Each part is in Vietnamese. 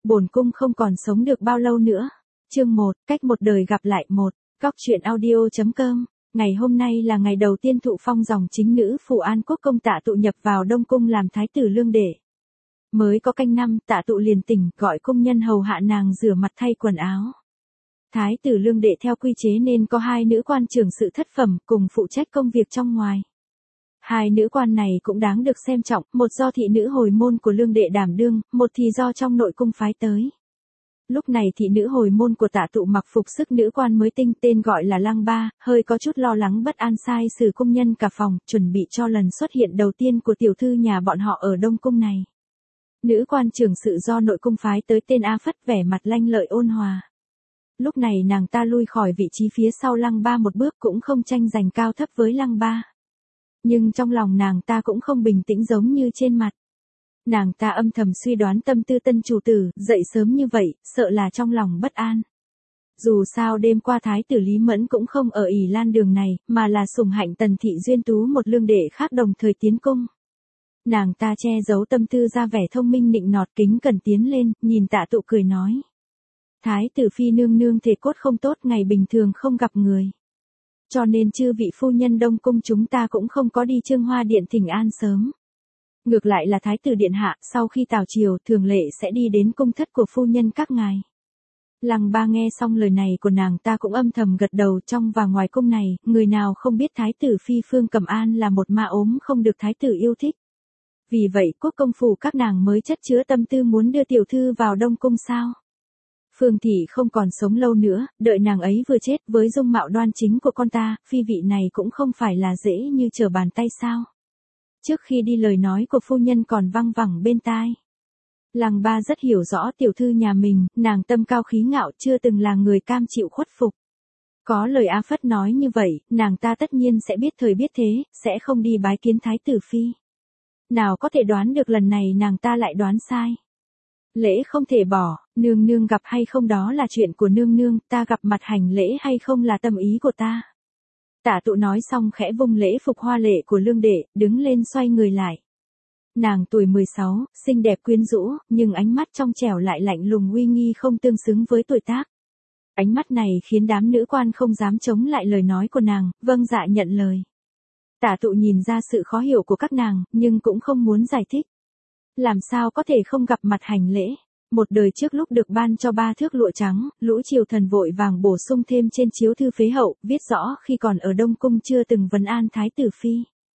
Bổn cung không còn sống được bao lâu nữa. Chương 1, cách một đời gặp lại một. Góc truyện audio.com. Ngày hôm nay là ngày đầu tiên thụ phong dòng chính nữ phủ An Quốc công Tạ Tụ nhập vào Đông cung làm thái tử Lương Đệ. Mới có canh năm, Tạ Tụ liền tỉnh, gọi công nhân hầu hạ nàng rửa mặt thay quần áo. Thái tử Lương Đệ theo quy chế nên có 2 nữ quan trưởng sự thất phẩm cùng phụ trách công việc trong ngoài. 2 nữ quan này cũng đáng được xem trọng, một do thị nữ hồi môn của Lương Đệ đảm đương, một thì do trong nội cung phái tới. Lúc này thị nữ hồi môn của Tạ Tụ mặc phục sức nữ quan mới tinh tên gọi là Lăng Ba, hơi có chút lo lắng bất an sai sử công nhân cả phòng, chuẩn bị cho lần xuất hiện đầu tiên của tiểu thư nhà bọn họ ở Đông Cung này. Nữ quan trưởng sự do nội cung phái tới tên A Phất vẻ mặt lanh lợi ôn hòa. Lúc này nàng ta lui khỏi vị trí phía sau Lăng Ba một bước cũng không tranh giành cao thấp với Lăng Ba. Nhưng trong lòng nàng ta cũng không bình tĩnh giống như trên mặt. Nàng ta âm thầm suy đoán tâm tư tân chủ tử, dậy sớm như vậy, sợ là trong lòng bất an. Dù sao đêm qua thái tử Lý Mẫn cũng không ở ỷ lan đường này, mà là sủng hạnh Tần Thị Duyên Tú một Lương Đệ khác đồng thời tiến cung. Nàng ta che giấu tâm tư ra vẻ thông minh nịnh nọt kính cẩn tiến lên, nhìn Tạ Tụ cười nói. Thái tử phi nương nương thể cốt không tốt, ngày bình thường không gặp người. Cho nên chư vị phu nhân Đông Cung chúng ta cũng không có đi Trương Hoa Điện thỉnh an sớm. Ngược lại là thái tử điện hạ, sau khi tào triều thường lệ sẽ đi đến cung thất của phu nhân các ngài. Lăng Ba nghe xong lời này của nàng ta cũng âm thầm gật đầu, trong và ngoài cung này, người nào không biết thái tử phi Phương Cẩm An là một ma ốm không được thái tử yêu thích. Vì vậy quốc công phủ các nàng mới chất chứa tâm tư muốn đưa tiểu thư vào Đông Cung sao. Phương Thị không còn sống lâu nữa, đợi nàng ấy vừa chết với dung mạo đoan chính của con ta, phi vị này cũng không phải là dễ như trở bàn tay sao. Trước khi đi lời nói của phu nhân còn văng vẳng bên tai. Lăng Ba rất hiểu rõ tiểu thư nhà mình, nàng tâm cao khí ngạo chưa từng là người cam chịu khuất phục. Có lời A Phất nói như vậy, nàng ta tất nhiên sẽ biết thời biết thế, sẽ không đi bái kiến thái tử phi. Nào có thể đoán được lần này nàng ta lại đoán sai. Lễ không thể bỏ, nương nương gặp hay không đó là chuyện của nương nương, ta gặp mặt hành lễ hay không là tâm ý của ta. Tạ Tụ nói xong khẽ vung lễ phục hoa lệ của Lương Đệ, đứng lên xoay người lại. Nàng tuổi 16, xinh đẹp quyến rũ, nhưng ánh mắt trong trẻo lại lạnh lùng uy nghi không tương xứng với tuổi tác. Ánh mắt này khiến đám nữ quan không dám chống lại lời nói của nàng, vâng dạ nhận lời. Tạ Tụ nhìn ra sự khó hiểu của các nàng, nhưng cũng không muốn giải thích. Làm sao có thể không gặp mặt hành lễ. Một đời trước lúc được ban cho 3 thước lụa trắng, lũ triều thần vội vàng bổ sung thêm trên chiếu thư phế hậu, viết rõ khi còn ở Đông Cung chưa từng vấn an thái tử phi.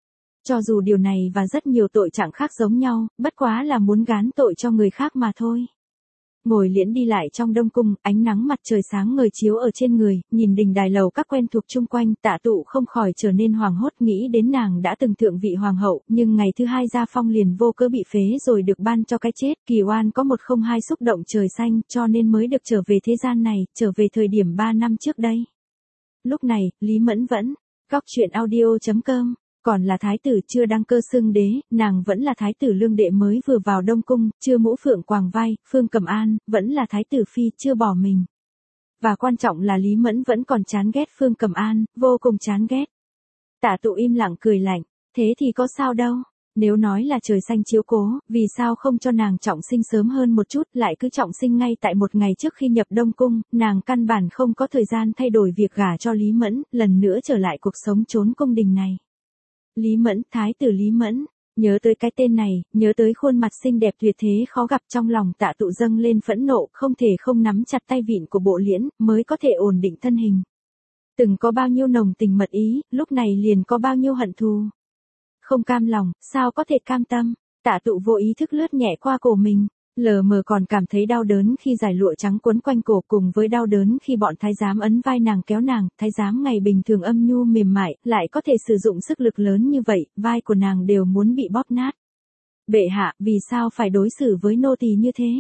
Cho dù điều này và rất nhiều tội trạng khác giống nhau, bất quá là muốn gán tội cho người khác mà thôi. Ngồi liễn đi lại trong Đông Cung, ánh nắng mặt trời sáng ngời chiếu ở trên người, nhìn đình đài lầu các quen thuộc chung quanh, Tạ Tụ không khỏi trở nên hoảng hốt nghĩ đến nàng đã từng thượng vị hoàng hậu, nhưng ngày thứ 2 gia phong liền vô cớ bị phế rồi được ban cho cái chết, kỳ oan có 102 xúc động trời xanh, cho nên mới được trở về thế gian này, trở về thời điểm 3 năm trước đây. Lúc này, Lý Mẫn vẫn, góc truyện audio.com. Còn là thái tử chưa đăng cơ xưng đế, nàng vẫn là thái tử Lương Đệ mới vừa vào Đông Cung, chưa mũ phượng quàng vai, Phương Cẩm An, vẫn là thái tử phi chưa bỏ mình. Và quan trọng là Lý Mẫn vẫn còn chán ghét Phương Cẩm An, vô cùng chán ghét. Tạ Tụ im lặng cười lạnh, thế thì có sao đâu, nếu nói là trời xanh chiếu cố, vì sao không cho nàng trọng sinh sớm hơn một chút, lại cứ trọng sinh ngay tại một ngày trước khi nhập Đông Cung, nàng căn bản không có thời gian thay đổi việc gả cho Lý Mẫn, lần nữa trở lại cuộc sống trốn cung đình này. Lý Mẫn, thái tử Lý Mẫn, nhớ tới cái tên này, nhớ tới khuôn mặt xinh đẹp tuyệt thế khó gặp trong lòng Tạ Tụ dâng lên phẫn nộ, không thể không nắm chặt tay vịn của bộ liễn, mới có thể ổn định thân hình. Từng có bao nhiêu nồng tình mật ý, lúc này liền có bao nhiêu hận thù. Không cam lòng, sao có thể cam tâm, Tạ Tụ vô ý thức lướt nhẹ qua cổ mình. Lờ mờ còn cảm thấy đau đớn khi giải lụa trắng quấn quanh cổ cùng với đau đớn khi bọn thái giám ấn vai nàng kéo nàng, thái giám ngày bình thường âm nhu mềm mại, lại có thể sử dụng sức lực lớn như vậy, vai của nàng đều muốn bị bóp nát. Bệ hạ, vì sao phải đối xử với nô tỳ như thế?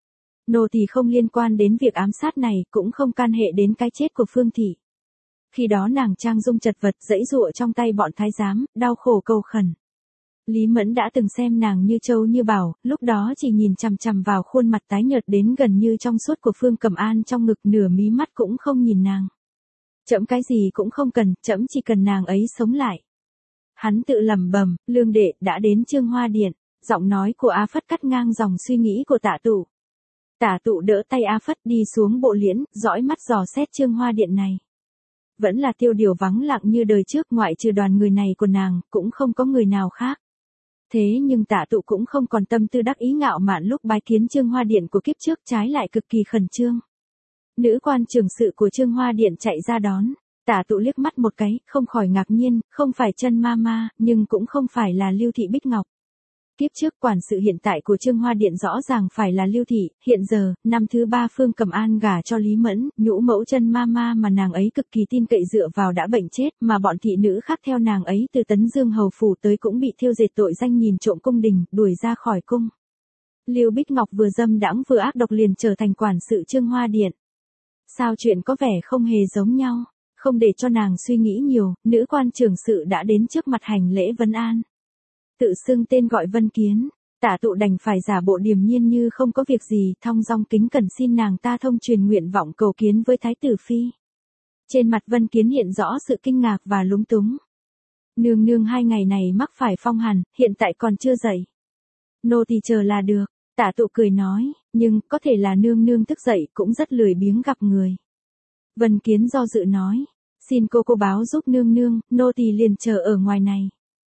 Nô tỳ không liên quan đến việc ám sát này, cũng không can hệ đến cái chết của Phương Thị. Khi đó nàng trang dung chật vật giãy giụa trong tay bọn thái giám, đau khổ cầu khẩn. Lý Mẫn đã từng xem nàng như châu như bảo, lúc đó chỉ nhìn chằm chằm vào khuôn mặt tái nhợt đến gần như trong suốt của Phương Cẩm An trong ngực, nửa mí mắt cũng không nhìn nàng. Trẫm cái gì cũng không cần, trẫm chỉ cần nàng ấy sống lại. Hắn tự lẩm bẩm, Lương Đệ đã đến Trương Hoa Điện, giọng nói của A Phất cắt ngang dòng suy nghĩ của Tạ Tụ. Tả Tụ đỡ tay A Phất đi xuống bộ liễn, dõi mắt dò xét Trương Hoa Điện này. Vẫn là tiêu điều vắng lặng như đời trước, ngoại trừ đoàn người này của nàng, cũng không có người nào khác. Thế nhưng Tả Tụ cũng không còn tâm tư đắc ý ngạo mạn lúc bái kiến Trương Hoa Điện của kiếp trước, trái lại cực kỳ khẩn trương. Nữ quan trưởng sự của Trương Hoa Điện chạy ra đón. Tả Tụ liếc mắt một cái, không khỏi ngạc nhiên, không phải Chân Ma Ma, nhưng cũng không phải là Lưu Thị Bích Ngọc. Kiếp trước quản sự hiện tại của Trương Hoa Điện rõ ràng phải là Lưu Thị, hiện giờ, năm thứ 3 Phương Cẩm An gả cho Lý Mẫn, nhũ mẫu Chân Ma Ma mà nàng ấy cực kỳ tin cậy dựa vào đã bệnh chết, mà bọn thị nữ khác theo nàng ấy từ Tấn Dương hầu phủ tới cũng bị thiêu dệt tội danh nhìn trộm cung đình, đuổi ra khỏi cung. Lưu Bích Ngọc vừa dâm đãng vừa ác độc liền trở thành quản sự Trương Hoa Điện. Sao chuyện có vẻ không hề giống nhau? Không để cho nàng suy nghĩ nhiều, nữ quan trưởng sự đã đến trước mặt hành lễ vấn an. Tự xưng tên gọi Vân Kiến, Tả Tụ đành phải giả bộ điềm nhiên như không có việc gì, thong dong kính cẩn xin nàng ta thông truyền nguyện vọng cầu kiến với Thái tử Phi. Trên mặt Vân Kiến hiện rõ sự kinh ngạc và lúng túng. Nương nương 2 ngày này mắc phải phong hàn, hiện tại còn chưa dậy. Nô tỳ chờ là được, Tả Tụ cười nói, nhưng có thể là nương nương thức dậy cũng rất lười biếng gặp người. Vân Kiến do dự nói, xin cô báo giúp nương nương, nô tỳ liền chờ ở ngoài này.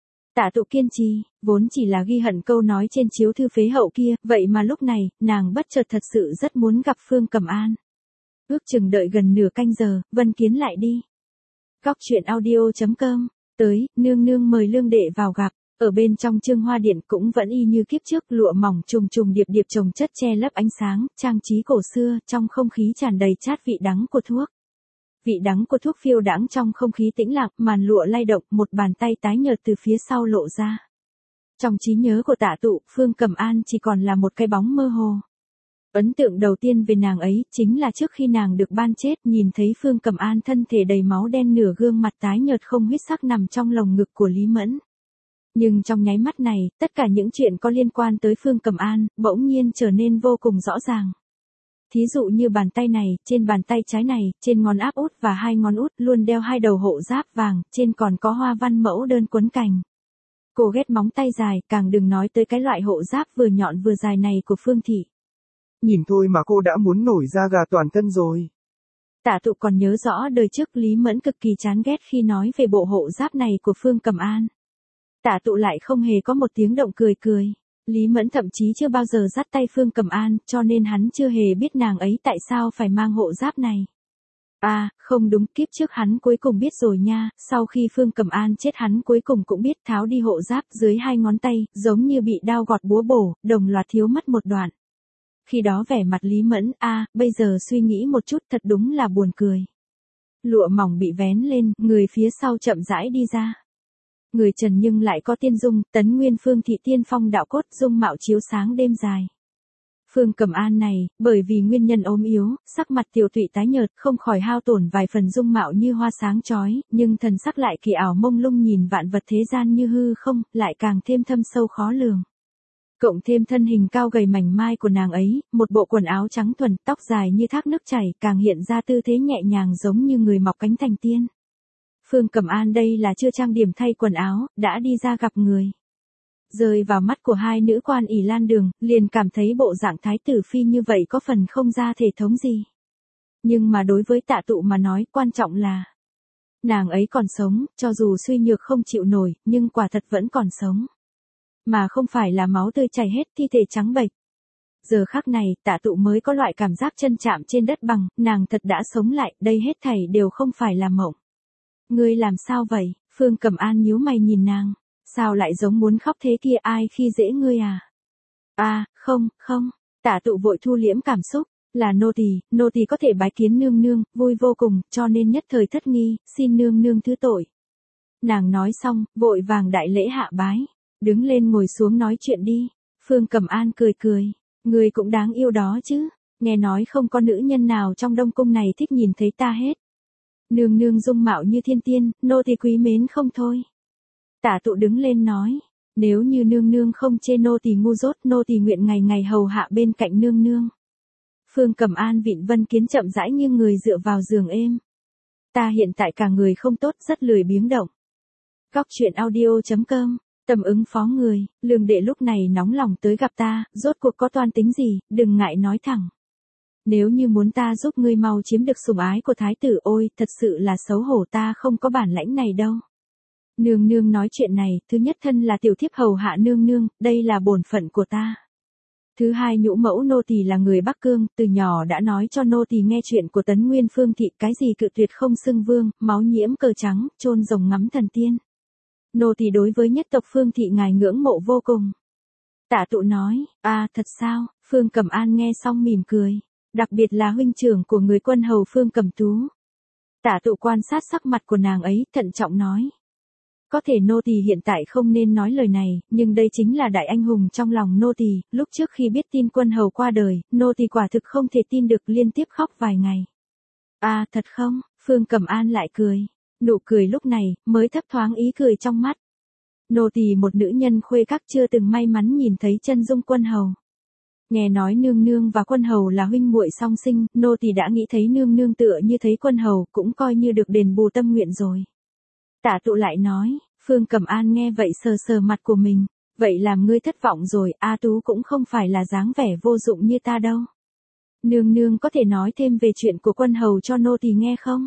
Tả Tụ kiên trì, vốn chỉ là ghi hận câu nói trên chiếu thư phế hậu kia, vậy mà lúc này, nàng bất chợt thật sự rất muốn gặp Phương Cẩm An. Ước chừng đợi gần nửa canh giờ, Vân Kiến lại đi. Góc truyện audio.com, tới, nương nương mời lương đệ vào gặp. Ở bên trong Trương Hoa Điện cũng vẫn y như kiếp trước, lụa mỏng trùng trùng điệp điệp chồng chất che lấp ánh sáng, trang trí cổ xưa, trong không khí tràn đầy chát vị đắng của thuốc. Vị đắng của thuốc phiêu đãng trong không khí tĩnh lặng, màn lụa lay động, một bàn tay tái nhợt từ phía sau lộ ra. Trong trí nhớ của Tả Tụ, Phương Cẩm An chỉ còn là một cái bóng mơ hồ. Ấn tượng đầu tiên về nàng ấy chính là trước khi nàng được ban chết, nhìn thấy Phương Cẩm An thân thể đầy máu đen, nửa gương mặt tái nhợt không huyết sắc nằm trong lồng ngực của Lý Mẫn. Nhưng trong nháy mắt này, tất cả những chuyện có liên quan tới Phương Cẩm An, bỗng nhiên trở nên vô cùng rõ ràng. Thí dụ như bàn tay này, trên bàn tay trái này, trên ngón áp út và 2 ngón út luôn đeo 2 đầu hộ giáp vàng, trên còn có hoa văn mẫu đơn quấn cành. Cô ghét móng tay dài, càng đừng nói tới cái loại hộ giáp vừa nhọn vừa dài này của Phương Thị. Nhìn thôi mà cô đã muốn nổi da gà toàn thân rồi. Tả Tụ còn nhớ rõ đời trước Lý Mẫn cực kỳ chán ghét khi nói về bộ hộ giáp này của Phương Cẩm An. Tả Tụ lại không hề có một tiếng động cười cười. Lý Mẫn thậm chí chưa bao giờ dắt tay Phương Cẩm An, cho nên hắn chưa hề biết nàng ấy tại sao phải mang hộ giáp này. À, không đúng, kiếp trước hắn cuối cùng biết rồi nha, sau khi Phương Cẩm An chết hắn cuối cùng cũng biết tháo đi hộ giáp dưới 2 ngón tay, giống như bị đao gọt búa bổ, đồng loạt thiếu mất một đoạn. Khi đó vẻ mặt Lý Mẫn, bây giờ suy nghĩ một chút thật đúng là buồn cười. Lụa mỏng bị vén lên, người phía sau chậm rãi đi ra. Người trần nhưng lại có tiên dung, Tấn Nguyên Phương Thị tiên phong đạo cốt, dung mạo chiếu sáng đêm dài. Phương Cẩm An này, bởi vì nguyên nhân ốm yếu, sắc mặt tiểu tụy tái nhợt, không khỏi hao tổn vài phần dung mạo như hoa sáng chói, nhưng thần sắc lại kỳ ảo mông lung, nhìn vạn vật thế gian như hư không, lại càng thêm thâm sâu khó lường. Cộng thêm thân hình cao gầy mảnh mai của nàng ấy, một bộ quần áo trắng thuần, tóc dài như thác nước chảy, càng hiện ra tư thế nhẹ nhàng giống như người mọc cánh thành tiên. Phương Cẩm An đây là chưa trang điểm thay quần áo, đã đi ra gặp người. Rơi vào mắt của 2 nữ quan ỷ lan đường, liền cảm thấy bộ dạng Thái tử Phi như vậy có phần không ra thể thống gì. Nhưng mà đối với Tả Tụ mà nói, quan trọng là nàng ấy còn sống, cho dù suy nhược không chịu nổi, nhưng quả thật vẫn còn sống. Mà không phải là máu tươi chảy hết, thi thể trắng bệch. Giờ khắc này, Tả Tụ mới có loại cảm giác chân chạm trên đất bằng, nàng thật đã sống lại, đây hết thảy đều không phải là mộng. Ngươi làm sao vậy? Phương Cẩm An nhíu mày nhìn nàng. Sao lại giống muốn khóc thế kia, ai khi dễ ngươi à? Không. Tả Tụ vội thu liễm cảm xúc. Là nô tỳ có thể bái kiến nương nương, vui vô cùng, cho nên nhất thời thất nghi, xin nương nương thứ tội. Nàng nói xong, vội vàng đại lễ hạ bái. Đứng lên ngồi xuống nói chuyện đi. Phương Cẩm An cười. Ngươi cũng đáng yêu đó chứ. Nghe nói không có nữ nhân nào trong Đông Cung này thích nhìn thấy ta hết. Nương nương dung mạo như thiên tiên, nô tỳ quý mến không thôi. Tả Tụ đứng lên nói, nếu như nương nương không chê nô tỳ ngu dốt, nô tỳ nguyện ngày ngày hầu hạ bên cạnh nương nương. Phương Cẩm An vịn Vân Kiến chậm rãi nghiêng người dựa vào giường êm. Ta hiện tại cả người không tốt, rất lười biếng động. Góc truyện audio.com, tầm ứng phó người, lương đệ lúc này nóng lòng tới gặp ta, rốt cuộc có toan tính gì, đừng ngại nói thẳng. Nếu như muốn ta giúp ngươi mau chiếm được sủng ái của thái tử, ôi, thật sự là xấu hổ, ta không có bản lãnh này đâu. Nương nương nói chuyện này, thứ nhất thân là tiểu thiếp hầu hạ nương nương, đây là bổn phận của ta. Thứ hai, nhũ mẫu nô tỳ là người Bắc Cương, từ nhỏ đã nói cho nô tỳ nghe chuyện của Tấn Nguyên Phương thị, cái gì cự tuyệt không xưng vương, máu nhiễm cờ trắng, chôn rồng ngắm thần tiên. Nô tỳ đối với nhất tộc Phương thị ngài ngưỡng mộ vô cùng. Tả Tụ nói, thật sao? Phương Cẩm An nghe xong mỉm cười, đặc biệt là huynh trưởng của người quân hầu Phương Cẩm Tú. Tả Tụ quan sát sắc mặt của nàng ấy, thận trọng nói. Có thể nô tỳ hiện tại không nên nói lời này, nhưng đây chính là đại anh hùng trong lòng nô tỳ, lúc trước khi biết tin quân hầu qua đời, nô tỳ quả thực không thể tin được, liên tiếp khóc vài ngày. Thật không? Phương Cẩm An lại cười. Nụ cười lúc này, mới thấp thoáng ý cười trong mắt. Nô tỳ một nữ nhân khuê các chưa từng may mắn nhìn thấy chân dung quân hầu. Nghe nói nương nương và quân hầu là huynh muội song sinh, nô tỳ đã nghĩ thấy nương nương tựa như thấy quân hầu, cũng coi như được đền bù tâm nguyện rồi. Tả Tụ lại nói, Phương Cẩm An nghe vậy sờ sờ mặt của mình, vậy làm ngươi thất vọng rồi, A Tú cũng không phải là dáng vẻ vô dụng như ta đâu. Nương nương có thể nói thêm về chuyện của quân hầu cho nô tỳ nghe không?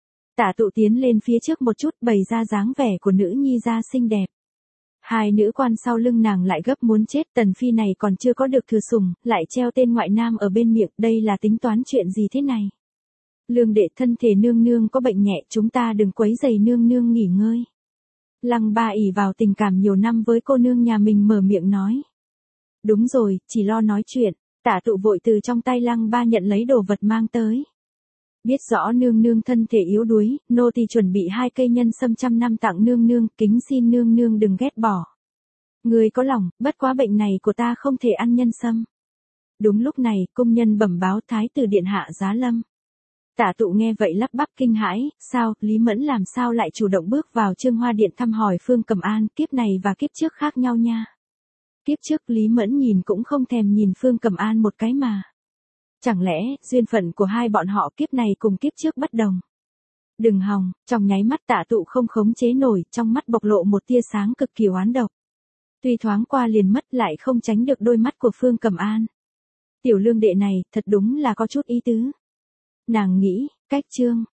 Tả Tụ tiến lên phía trước một chút, bày ra dáng vẻ của nữ nhi gia xinh đẹp. Hai nữ quan sau lưng nàng lại gấp muốn chết, Tần Phi này còn chưa có được thừa sủng, lại treo tên ngoại nam ở bên miệng, đây là tính toán chuyện gì thế này? Lương đệ, thân thể nương nương có bệnh nhẹ, chúng ta đừng quấy rầy nương nương nghỉ ngơi. Lăng Ba ỷ vào tình cảm nhiều năm với cô nương nhà mình mở miệng nói. Đúng rồi, chỉ lo nói chuyện. Tả Tụ vội từ trong tay Lăng Ba nhận lấy đồ vật mang tới. Biết rõ nương nương thân thể yếu đuối, nô tỳ chuẩn bị 2 cây nhân sâm 100 năm tặng nương nương, kính xin nương nương đừng ghét bỏ. Người có lòng, bất quá bệnh này của ta không thể ăn nhân sâm. Đúng lúc này, cung nhân bẩm báo thái tử điện hạ giá lâm. Tả Tụ nghe vậy lắp bắp kinh hãi, sao, Lý Mẫn làm sao lại chủ động bước vào Trương Hoa Điện thăm hỏi Phương Cẩm An, kiếp này và kiếp trước khác nhau nha. Kiếp trước Lý Mẫn nhìn cũng không thèm nhìn Phương Cẩm An một cái mà. Chẳng lẽ, duyên phận của hai bọn họ kiếp này cùng kiếp trước bất đồng. Đừng hòng, trong nháy mắt Tả Tụ không khống chế nổi, trong mắt bộc lộ một tia sáng cực kỳ oán độc. Tuy thoáng qua liền mất lại không tránh được đôi mắt của Phương Cẩm An. Tiểu Lương đệ này, thật đúng là có chút ý tứ. Nàng nghĩ, cách Trương